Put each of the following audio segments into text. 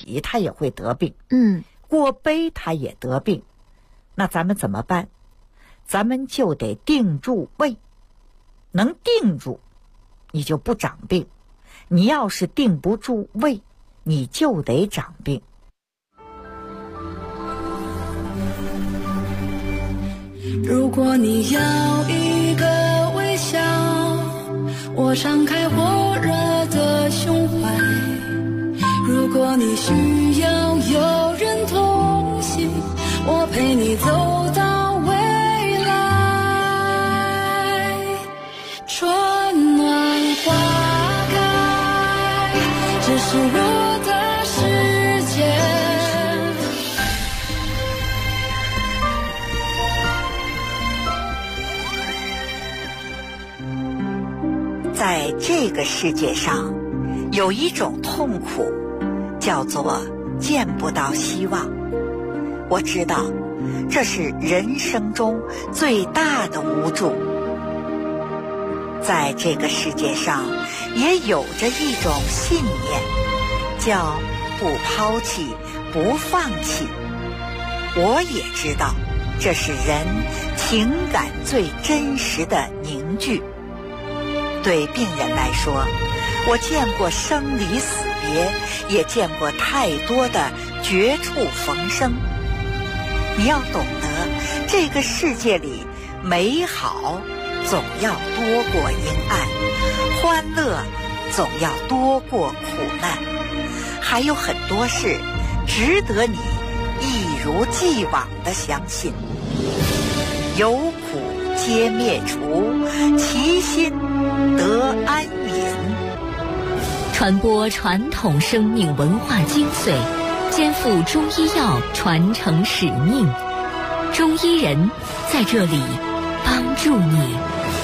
脾它也会得病，过悲它也得病。那咱们怎么办？咱们就得定住胃，能定住你就不长病，你要是定不住胃，你就得长病。 如果你要一个微笑，我敞开火热的胸怀。如果你需要有人同行，我陪你走到未来。春暖花开，这是我的世界。 在这个世界上，有一种痛苦，叫做见不到希望。我知道，这是人生中最大的无助。在这个世界上，也有着一种信念，叫不抛弃，不放弃。我也知道，这是人情感最真实的凝聚。对病人来说，我见过生离死别，也见过太多的绝处逢生。你要懂得，这个世界里美好总要多过阴暗，欢乐总要多过苦难，还有很多事值得你一如既往地相信。有苦皆灭除，其心得安隐。 传播传统生命文化精髓，肩负中医药传承使命。中医人在这里帮助你。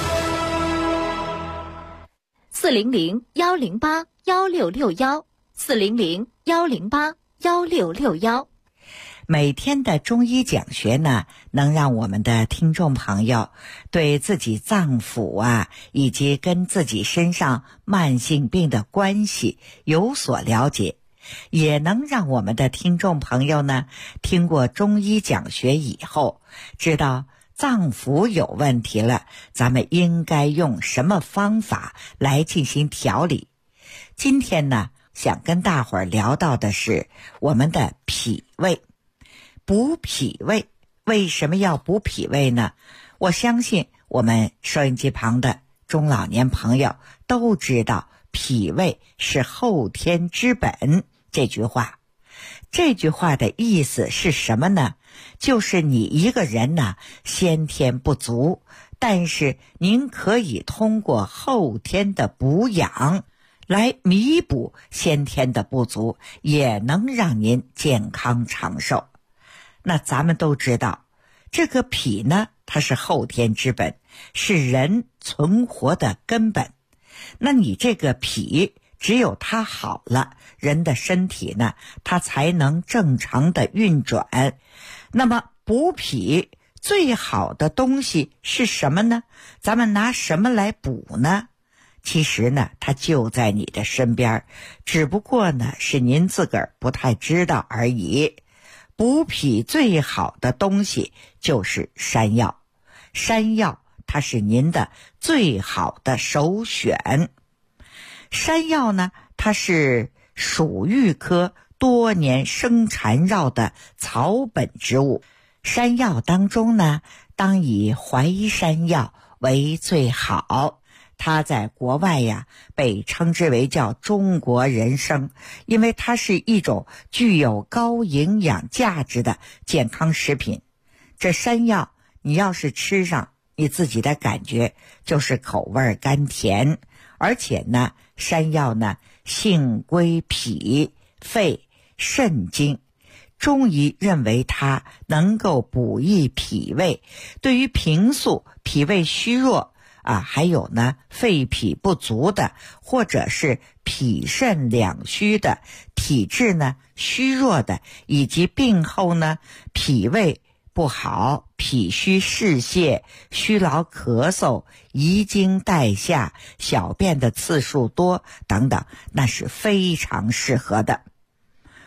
400-108-1661，400-108-1661。每天的中医讲学呢，能让我们的听众朋友对自己脏腑以及跟自己身上慢性病的关系有所了解，也能让我们的听众朋友呢，听过中医讲学以后，知道脏腑有问题了，咱们应该用什么方法来进行调理。今天呢，想跟大伙儿聊到的是我们的脾胃。补脾胃，为什么要补脾胃呢？我相信我们收音机旁的中老年朋友都知道脾胃是后天之本这句话。这句话的意思是什么呢？就是你一个人呢，先天不足，但是您可以通过后天的补养来弥补先天的不足，也能让您健康长寿。那咱们都知道，这个脾呢，它是后天之本，是人存活的根本。那你这个脾只有它好了，人的身体呢，它才能正常的运转。那么补脾最好的东西是什么呢？咱们拿什么来补呢？其实呢，它就在你的身边，只不过呢，是您自个儿不太知道而已。补脾最好的东西就是山药，山药它是您的最好的首选。山药呢，它是属玉科多年生缠绕的草本植物。山药当中呢，当以淮山药为最好。它在国外被称之为叫中国人参，因为它是一种具有高营养价值的健康食品。这山药你要是吃上，你自己的感觉就是口味甘甜，而且呢，山药呢性归脾、肺、肾经，中医认为它能够补益脾胃，对于平素脾胃虚弱还有呢肺脾不足的，或者是脾肾两虚的，体质呢虚弱的，以及病后呢脾胃不好、脾虚湿泄、虚劳咳嗽、遗精带下、小便的次数多等等，那是非常适合的。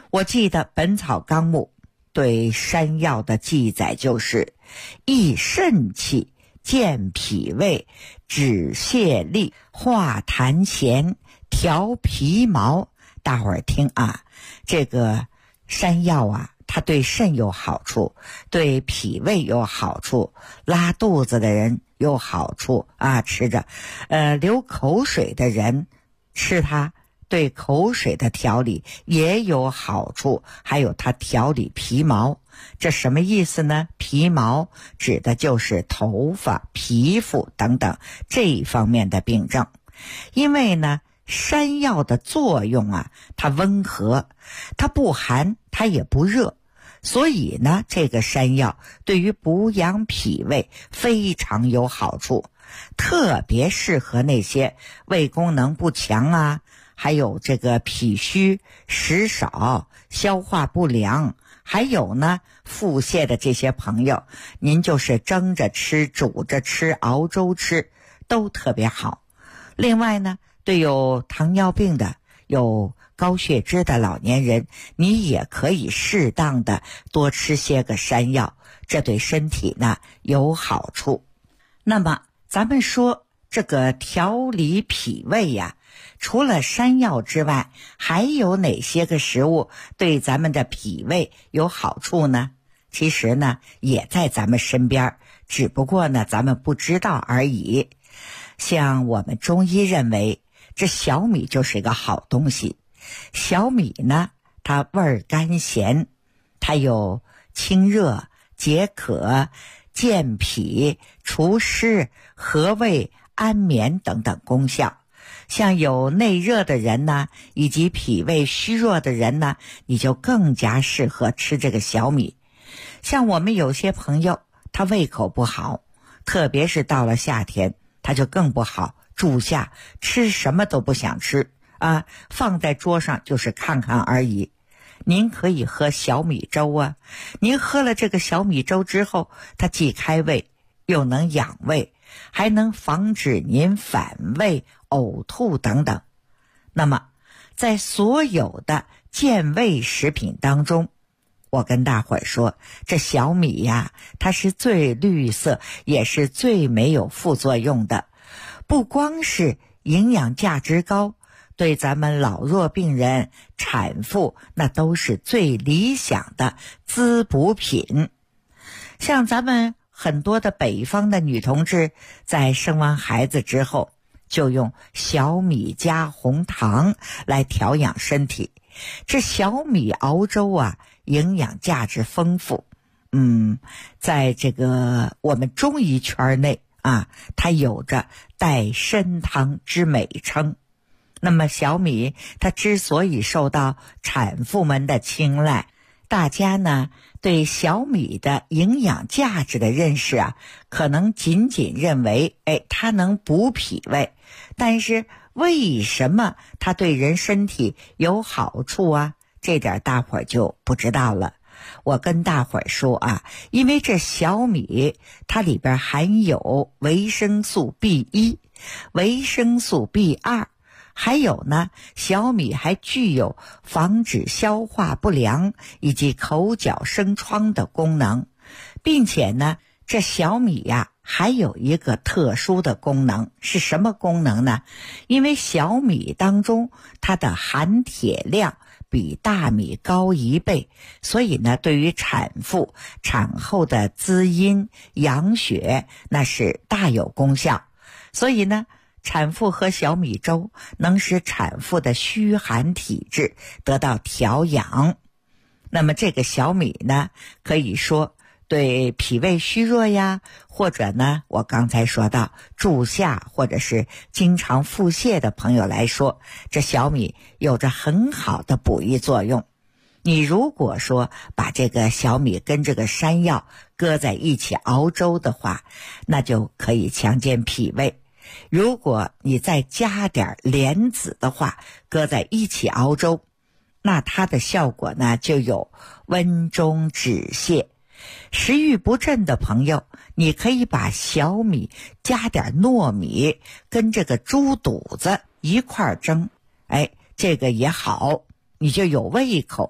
我记得《本草纲目》对山药的记载就是益肾气、健脾胃、止泻痢、化痰涎、调皮毛。大伙儿听啊，这个山药啊，它对肾有好处，对脾胃有好处，拉肚子的人有好处啊，吃着流口水的人吃它对口水的调理也有好处，还有它调理皮毛。这什么意思呢？皮毛指的就是头发、皮肤等等这一方面的病症。因为呢，山药的作用啊，它温和，它不寒，它也不热，所以呢，这个山药对于补养脾胃非常有好处，特别适合那些胃功能不强啊，还有这个脾虚、食少、消化不良，还有呢腹泻的这些朋友，您就是蒸着吃、煮着吃、熬粥吃都特别好。另外呢，对有糖尿病的、有高血脂的老年人，你也可以适当的多吃些个山药，这对身体呢有好处。那么咱们说这个调理脾胃呀，除了山药之外，还有哪些个食物对咱们的脾胃有好处呢？其实呢，也在咱们身边，只不过呢，咱们不知道而已。像我们中医认为，这小米就是一个好东西。小米呢，它味儿甘咸，它有清热、解渴、健脾、除湿、和胃、安眠等等功效。像有内热的人呢，以及脾胃虚弱的人呢，你就更加适合吃这个小米。像我们有些朋友，他胃口不好，特别是到了夏天，他就更不好，住下吃什么都不想吃啊，放在桌上就是看看而已。您可以喝小米粥啊，您喝了这个小米粥之后，它既开胃又能养胃，还能防止您反胃、呕吐等等。那么在所有的健胃食品当中，我跟大伙儿说，这小米呀，它是最绿色，也是最没有副作用的。不光是营养价值高，对咱们老弱病人、产妇那都是最理想的滋补品。像咱们很多的北方的女同志，在生完孩子之后，就用小米加红糖来调养身体。这小米熬粥啊，营养价值丰富。在这个我们中医圈内啊，它有着带参汤之美称。那么小米它之所以受到产妇们的青睐，大家呢对小米的营养价值的认识啊，可能仅仅认为它能补脾胃，但是为什么它对人身体有好处啊？这点大伙儿就不知道了。我跟大伙儿说啊，因为这小米它里边含有维生素 B1、维生素 B2，还有呢，小米还具有防止消化不良以及口角生疮的功能，并且呢，这小米呀，还有一个特殊的功能，是什么功能呢？因为小米当中它的含铁量比大米高1倍，所以呢，对于产妇产后的滋阴养血那是大有功效。所以呢，产妇喝小米粥能使产妇的虚寒体质得到调养。那么这个小米呢，可以说对脾胃虚弱呀，或者呢，我刚才说到住下或者是经常腹泻的朋友来说，这小米有着很好的补益作用。你如果说把这个小米跟这个山药搁在一起熬粥的话，那就可以强健脾胃。如果你再加点莲子的话，搁在一起熬粥，那它的效果呢就有温中止泻。食欲不振的朋友，你可以把小米加点糯米跟这个猪肚子一块蒸，这个也好，你就有胃口。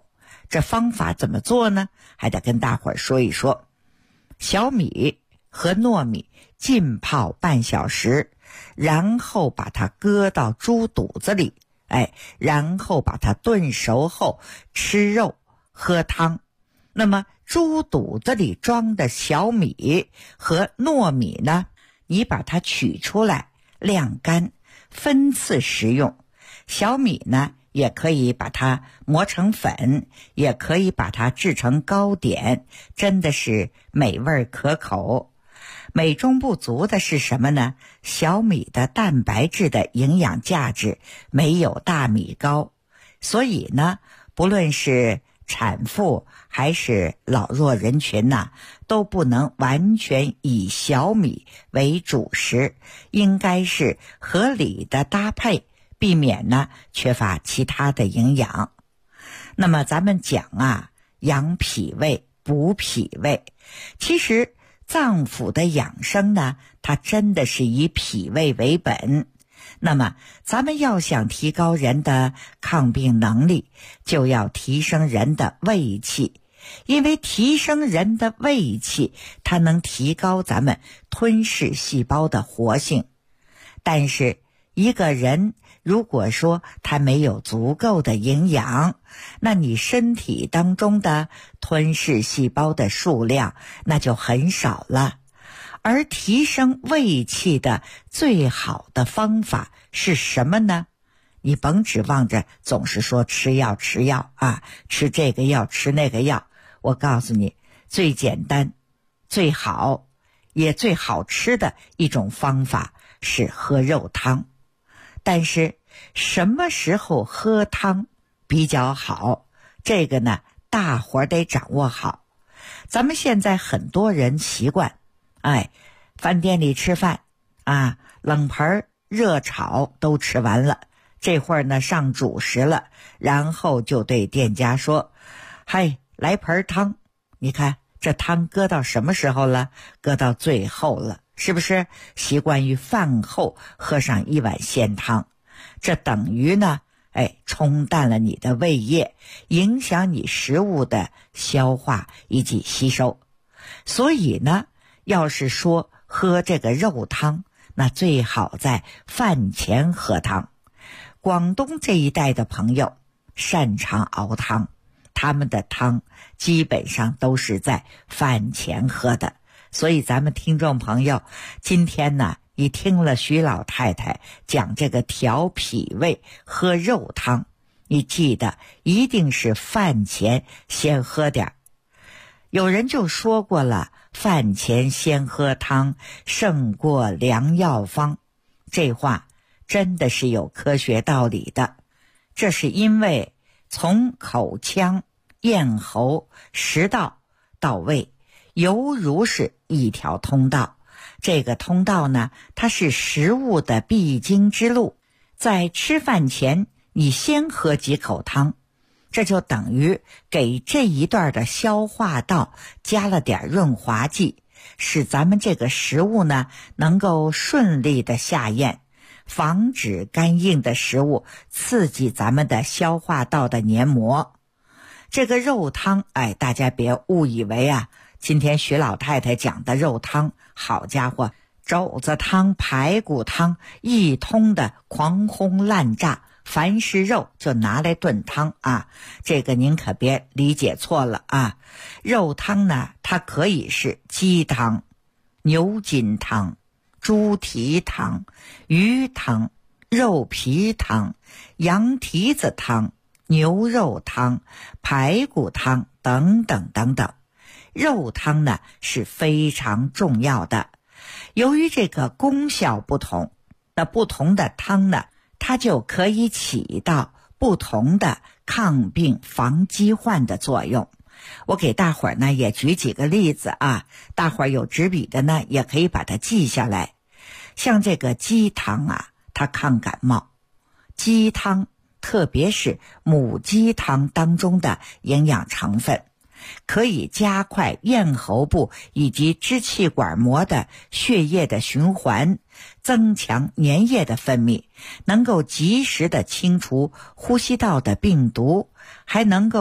这方法怎么做呢？还得跟大伙儿说一说。小米和糯米浸泡半小时，然后把它搁到猪肚子里，然后把它炖熟后吃肉喝汤。那么猪肚子里装的小米和糯米呢，你把它取出来晾干，分次食用。小米呢也可以把它磨成粉，也可以把它制成糕点，真的是美味可口。美中不足的是什么呢？小米的蛋白质的营养价值没有大米高，所以呢，不论是产妇还是老弱人群都不能完全以小米为主食，应该是合理的搭配，避免缺乏其他的营养。那么咱们讲养脾胃补脾胃，其实脏腑的养生它真的是以脾胃为本。那么咱们要想提高人的抗病能力，就要提升人的胃气，因为提升人的胃气，它能提高咱们吞噬细胞的活性。但是一个人如果说他没有足够的营养，那你身体当中的吞噬细胞的数量那就很少了。而提升胃气的最好的方法是什么呢？你甭指望着总是说吃药吃这个药吃那个药。我告诉你，最简单最好也最好吃的一种方法是喝肉汤。但是什么时候喝汤比较好，这个呢大伙儿得掌握好。咱们现在很多人习惯饭店里吃饭冷盆热炒都吃完了，这会儿呢上主食了，然后就对店家说，来盆汤。你看这汤搁到什么时候了？搁到最后了，是不是习惯于饭后喝上一碗鲜汤？这等于呢冲淡了你的胃液，影响你食物的消化以及吸收。所以呢，要是说喝这个肉汤，那最好在饭前喝汤。广东这一带的朋友擅长熬汤，他们的汤基本上都是在饭前喝的。所以咱们听众朋友今天呢，你听了徐老太太讲这个调脾胃喝肉汤，你记得一定是饭前先喝点。有人就说过了，饭前先喝汤胜过良药方，这话真的是有科学道理的。这是因为从口腔、咽喉、食道到胃，犹如是一条通道。这个通道呢，它是食物的必经之路。在吃饭前你先喝几口汤，这就等于给这一段的消化道加了点润滑剂，使咱们这个食物呢能够顺利的下咽，防止干硬的食物刺激咱们的消化道的黏膜。这个肉汤大家别误以为今天徐老太太讲的肉汤，好家伙，肘子汤、排骨汤一通的狂轰滥炸，凡是肉就拿来炖汤这个您可别理解错了肉汤呢，它可以是鸡汤、牛筋汤、猪蹄汤、鱼汤、肉皮汤、羊蹄子汤、牛肉汤、排骨汤等等等等。肉汤呢是非常重要的，由于这个功效不同，那不同的汤呢，它就可以起到不同的抗病防疾患的作用。我给大伙儿呢也举几个例子大伙儿有纸笔的呢也可以把它记下来。像这个鸡汤它抗感冒，鸡汤特别是母鸡汤当中的营养成分，可以加快咽喉部以及支气管膜的血液的循环，增强粘液的分泌，能够及时的清除呼吸道的病毒，还能够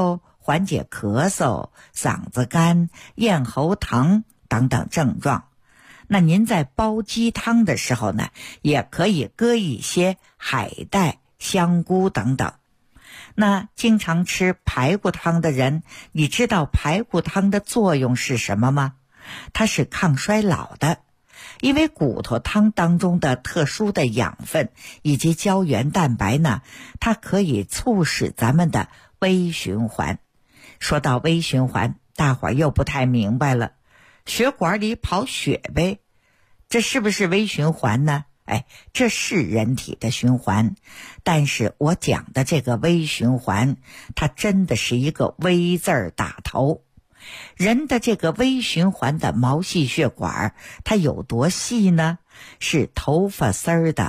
缓解咳嗽、嗓子干、咽喉疼等等症状。那您在煲鸡汤的时候呢，也可以搁一些海带、香菇等等。那经常吃排骨汤的人，你知道排骨汤的作用是什么吗？它是抗衰老的，因为骨头汤当中的特殊的养分以及胶原蛋白呢，它可以促使咱们的微循环。说到微循环，大伙儿又不太明白了，血管里跑血呗，这是不是微循环呢？这是人体的循环，但是我讲的这个微循环，它真的是一个微字儿打头。人的这个微循环的毛细血管，它有多细呢？是头发丝儿的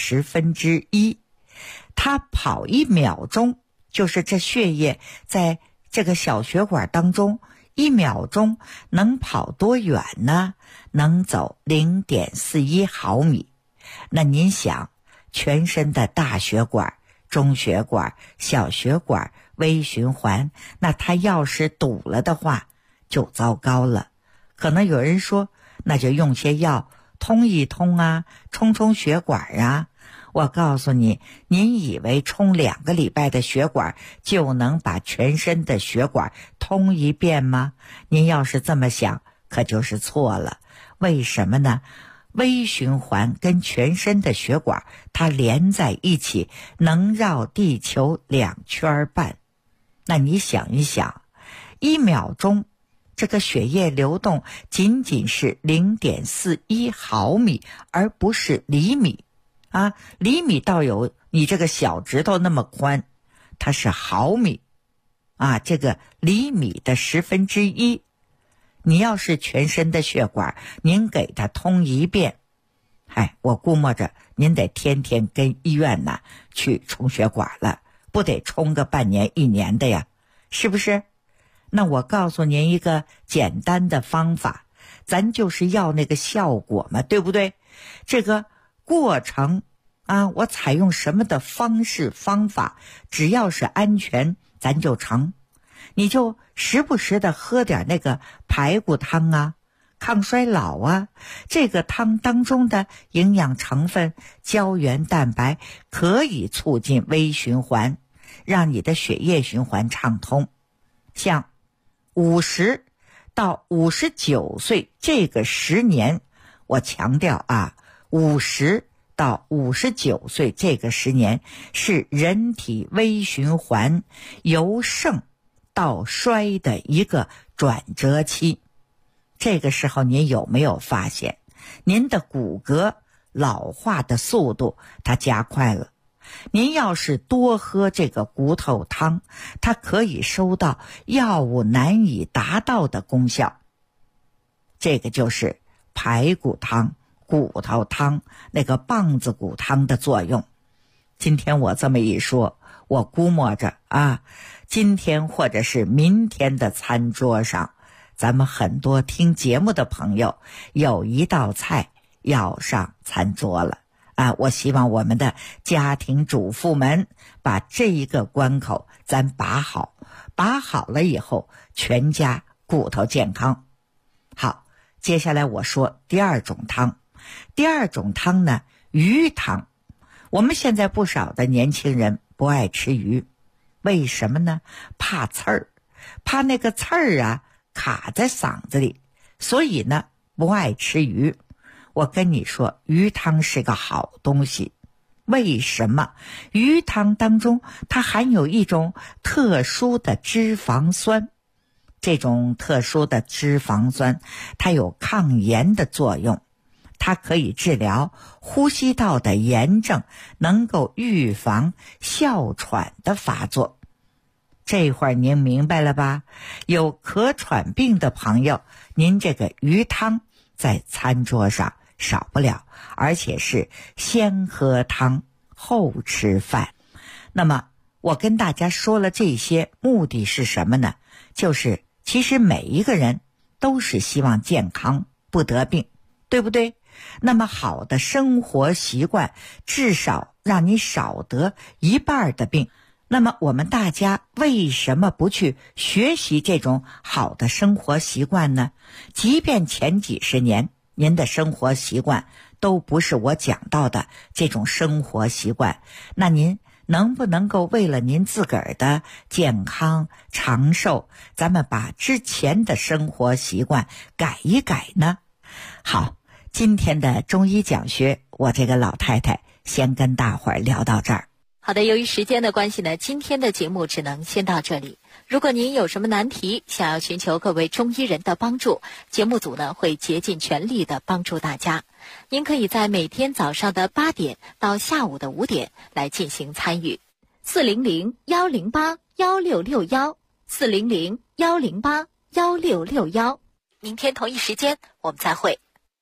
1/20，它跑1秒钟，就是这血液在这个小血管当中1秒钟能跑多远呢？能走0.41毫米。那您想，全身的大血管、中血管、小血管、微循环，那它要是堵了的话就糟糕了。可能有人说，那就用些药通一通啊，冲冲血管啊。我告诉你，您以为冲2个礼拜的血管就能把全身的血管通一遍吗？您要是这么想，可就是错了。为什么呢？微循环跟全身的血管它连在一起，能绕地球2圈半。那你想一想，1秒钟这个血液流动仅仅是0.41毫米，而不是厘米啊！厘米倒有你这个小指头那么宽，它是毫米啊，这个厘米的1/10。你要是全身的血管，您给它通一遍，我估摸着您得天天跟医院呢去冲血管了，不得冲个半年1年的呀，是不是？那我告诉您一个简单的方法，咱就是要那个效果嘛，对不对？这个过程啊，我采用什么的方式方法，只要是安全，咱就成。你就时不时的喝点那个排骨汤啊，抗衰老啊，这个汤当中的营养成分胶原蛋白可以促进微循环，让你的血液循环畅通。像50到59岁这个10年，我强调啊，50到59岁这个10年是人体微循环由盛到衰的一个转折期。这个时候您有没有发现，您的骨骼老化的速度它加快了？您要是多喝这个骨头汤，它可以收到药物难以达到的功效。这个就是排骨汤、骨头汤、那个棒子骨汤的作用。今天我这么一说，我估摸着啊，今天或者是明天的餐桌上，咱们很多听节目的朋友有一道菜要上餐桌了啊！我希望我们的家庭主妇们把这一个关口咱把好，把好了以后，全家骨头健康。好，接下来我说第2种汤。第2种汤呢，鱼汤。我们现在不少的年轻人不爱吃鱼，为什么呢？怕刺儿，怕那个刺儿啊卡在嗓子里，所以呢不爱吃鱼。我跟你说，鱼汤是个好东西。为什么？鱼汤当中它含有一种特殊的脂肪酸，这种特殊的脂肪酸它有抗炎的作用，它可以治疗呼吸道的炎症，能够预防哮喘的发作。这会儿您明白了吧？有咳喘病的朋友，您这个鱼汤在餐桌上少不了，而且是先喝汤后吃饭。那么我跟大家说了这些，目的是什么呢？就是其实每一个人都是希望健康不得病，对不对？那么好的生活习惯至少让你少得1半的病， 那么我们大家为什么不去学习这种好的生活习惯呢？即便前几十年您的生活习惯都不是我讲到的这种生活习惯，那您能不能够为了您自个儿的健康长寿，咱们把之前的生活习惯改一改呢？好，今天的中医讲学，我这个老太太先跟大伙儿聊到这儿。 好的，由于时间的关系呢，今天的节目只能先到这里。如果您有什么难题，想要寻求各位中医人的帮助，节目组呢会竭尽全力的帮助大家。您可以在每天早上的8点到下午的5点来进行参与。400-108-1661，400-108-1661。明天同一时间我们再会。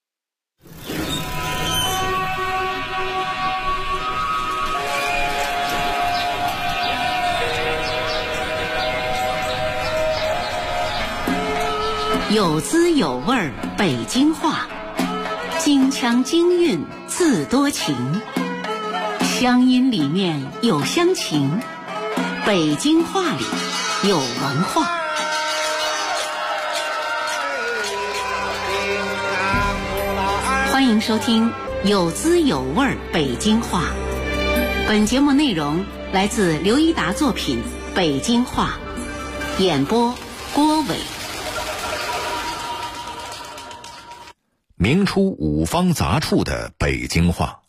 有滋有味北京话，京腔京韵自多情，乡音里面有乡情，北京话里有文化。欢迎收听有滋有味北京话。本节目内容来自刘一达作品《北京话》，演播郭伟。 明初五方杂处的北京话。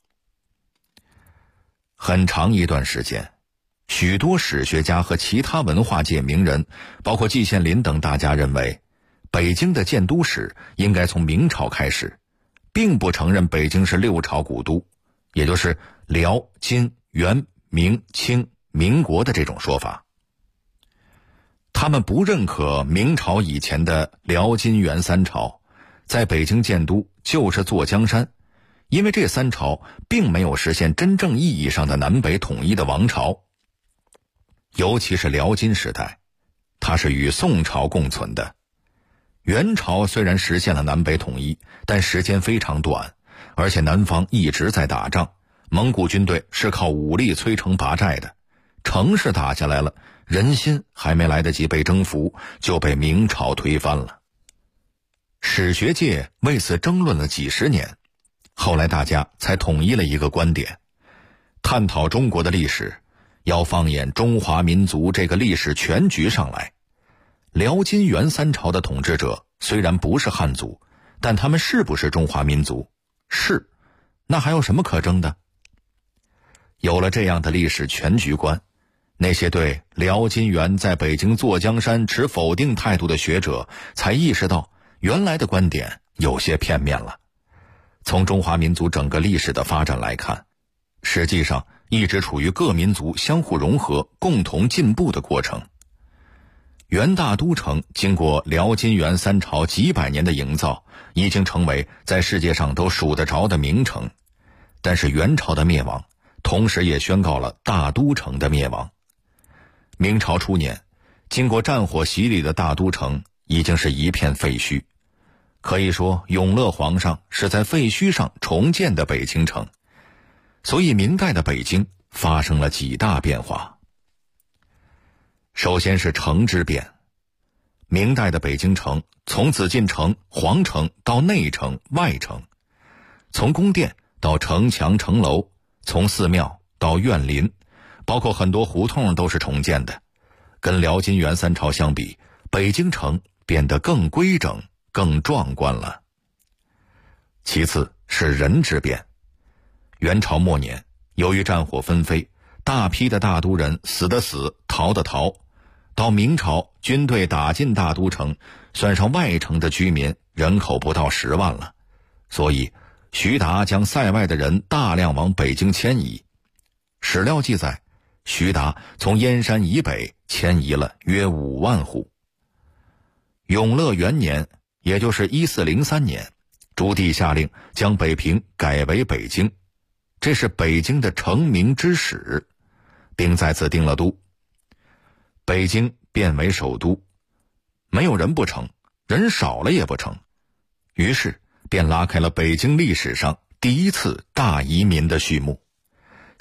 很长一段时间，许多史学家和其他文化界名人，包括季羡林等大家认为，北京的建都史应该从明朝开始，并不承认北京是6朝古都，也就是辽、金、元、明、清、民国的这种说法。他们不认可明朝以前的辽、金、元3朝在北京建都就是坐江山，因为这3朝并没有实现真正意义上的南北统一的王朝。尤其是辽金时代，它是与宋朝共存的。元朝虽然实现了南北统一，但时间非常短，而且南方一直在打仗，蒙古军队是靠武力摧城拔寨的，城市打下来了，人心还没来得及被征服，就被明朝推翻了。史学界为此争论了几十年，后来大家才统一了一个观点：探讨中国的历史，要放眼中华民族这个历史全局上来。辽金元3朝的统治者虽然不是汉族，但他们是不是中华民族？是，那还有什么可争的？有了这样的历史全局观，那些对辽金元在北京坐江山持否定态度的学者才意识到，原来的观点有些片面了。从中华民族整个历史的发展来看，实际上一直处于各民族相互融合、共同进步的过程。元大都城经过辽金元3朝几百年的营造，已经成为在世界上都数得着的名城。但是元朝的灭亡，同时也宣告了大都城的灭亡。明朝初年，经过战火洗礼的大都城已经是一片废墟。可以说，永乐皇上是在废墟上重建的北京城。所以明代的北京发生了几大变化。首先是城之变。明代的北京城从紫禁城、皇城到内城、外城，从宫殿到城墙、城楼，从寺庙到院林，包括很多胡同都是重建的。跟辽金元3朝相比，北京城变得更规整、更壮观了。其次是人之变。元朝末年，由于战火纷飞，大批的大都人死的死，逃的逃。到明朝，军队打进大都城，算上外城的居民，人口不到10万了。所以徐达将塞外的人大量往北京迁移。史料记载，徐达从燕山以北迁移了约5万户。永乐元年，也就是1403年，朱棣下令将北平改为北京，这是北京的成名之始，并在此定了都。北京变为首都，没有人不成，人少了也不成，于是便拉开了北京历史上第一次大移民的序幕。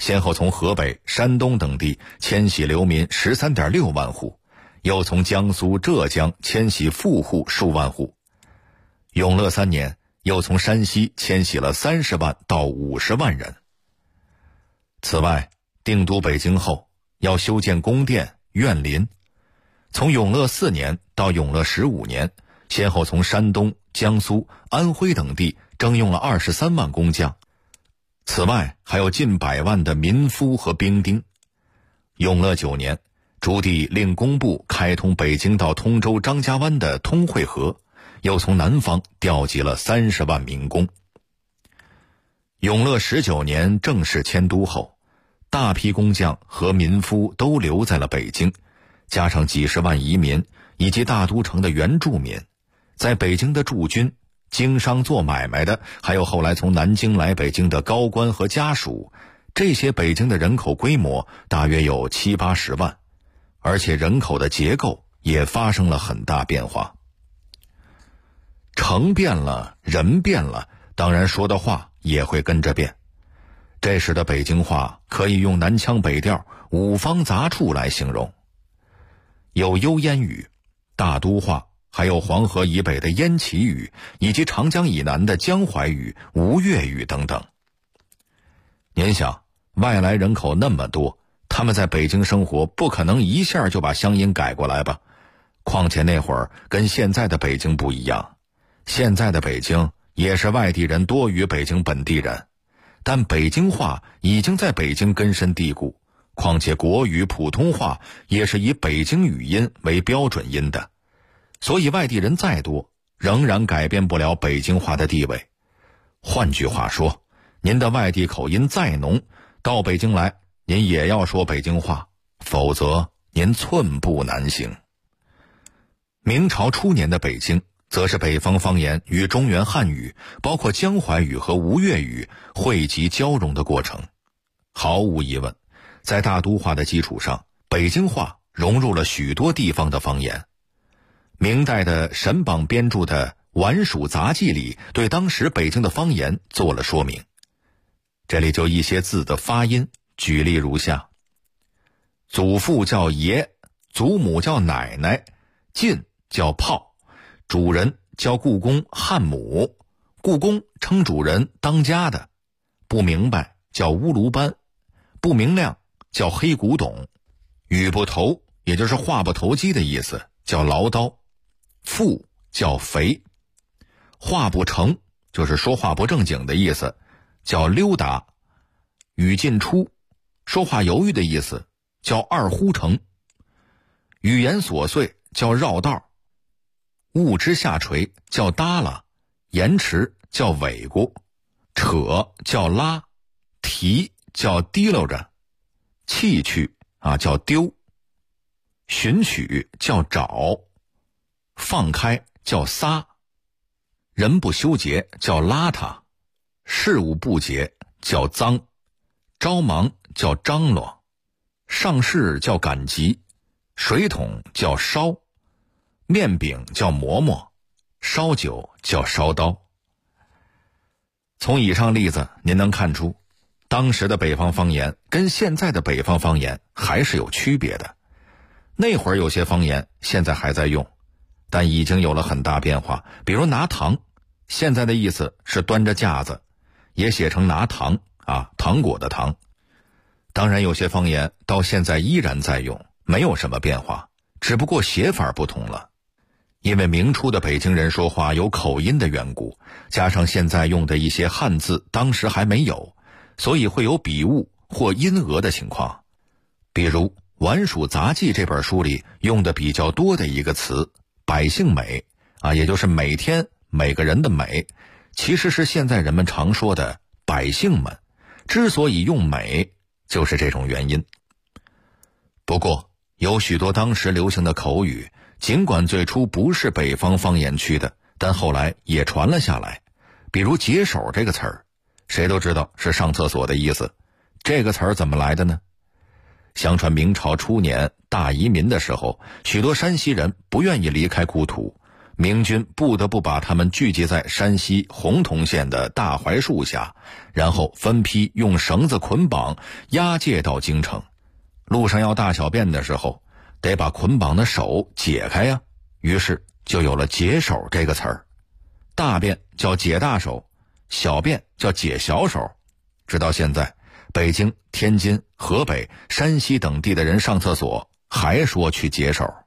先后从河北、山东等地迁徙流民 13.6 万户，又从江苏、浙江迁徙富户数万户。永乐3年，又从山西迁徙了30万到50万人。此外，定都北京后，要修建宫殿、苑林。从永乐4年到永乐15年，先后从山东、江苏、安徽等地征用了23万工匠。此外，还有近100万的民夫和兵丁。永乐9年，朱棣令工部开通北京到通州张家湾的通惠河，又从南方调集了30万民工。永乐19年正式迁都后，大批工匠和民夫都留在了北京，加上几十万移民以及大都城的原住民，在北京的驻军、经商做买卖的，还有后来从南京来北京的高官和家属，这些北京的人口规模大约有70-80万，而且人口的结构也发生了很大变化。城变了，人变了，当然说的话也会跟着变。这时的北京话可以用南腔北调、五方杂处来形容，有幽燕语、大都话，还有黄河以北的燕齐语，以及长江以南的江淮语、吴越语等等。您想，外来人口那么多，他们在北京生活，不可能一下就把乡音改过来吧？况且那会儿跟现在的北京不一样，现在的北京也是外地人多于北京本地人，但北京话已经在北京根深蒂固，况且国语、普通话也是以北京语音为标准音的，所以外地人再多，仍然改变不了北京话的地位。换句话说，您的外地口音再浓，到北京来，您也要说北京话，否则您寸步难行。明朝初年的北京，则是北方方言与中原汉语，包括江淮语和吴越语汇集交融的过程。毫无疑问，在大都话的基础上，北京话融入了许多地方的方言。明代的沈榜编著的《晚蜀杂记》里，对当时北京的方言做了说明。这里就一些字的发音，举例如下：祖父叫爷，祖母叫奶奶，进叫炮，主人叫故宫汉母，故宫称主人当家的，不明白叫乌卢班，不明亮叫黑古董，语不投也就是话不投机的意思，叫唠叨，富叫肥，话不成就是说话不正经的意思，叫溜达，语尽出说话犹豫的意思，叫二呼成，语言琐碎叫绕道，物之下垂叫耷拉，延迟叫尾咕，扯叫拉，提叫提溜着，弃去叫丢，寻取叫找，放开叫撒，人不修洁叫邋遢，事物不洁叫脏，着忙叫张罗，上市叫赶集，水桶叫烧，面饼叫馍馍，烧酒叫烧刀。从以上例子您能看出，当时的北方方言跟现在的北方方言还是有区别的。那会儿有些方言现在还在用，但已经有了很大变化。比如拿糖，现在的意思是端着架子，也写成拿糖糖果的糖。当然有些方言到现在依然在用，没有什么变化，只不过写法不同了。因为明初的北京人说话有口音的缘故，加上现在用的一些汉字当时还没有，所以会有笔误或音讹的情况。比如《晚蜀杂记》这本书里用的比较多的一个词百姓美也就是每天每个人的美，其实是现在人们常说的百姓们，之所以用美就是这种原因。不过有许多当时流行的口语，尽管最初不是北方方言区的，但后来也传了下来。比如解手这个词儿，谁都知道是上厕所的意思，这个词儿怎么来的呢？相传明朝初年大移民的时候，许多山西人不愿意离开故土， 明军不得不把他们聚集在山西洪洞县的大槐树下，然后分批用绳子捆绑押解到京城。路上要大小便的时候，得把捆绑的手解开呀，于是就有了解手这个词儿。大便叫解大手，小便叫解小手。直到现在，北京、天津、河北、山西等地的人上厕所还说去解手。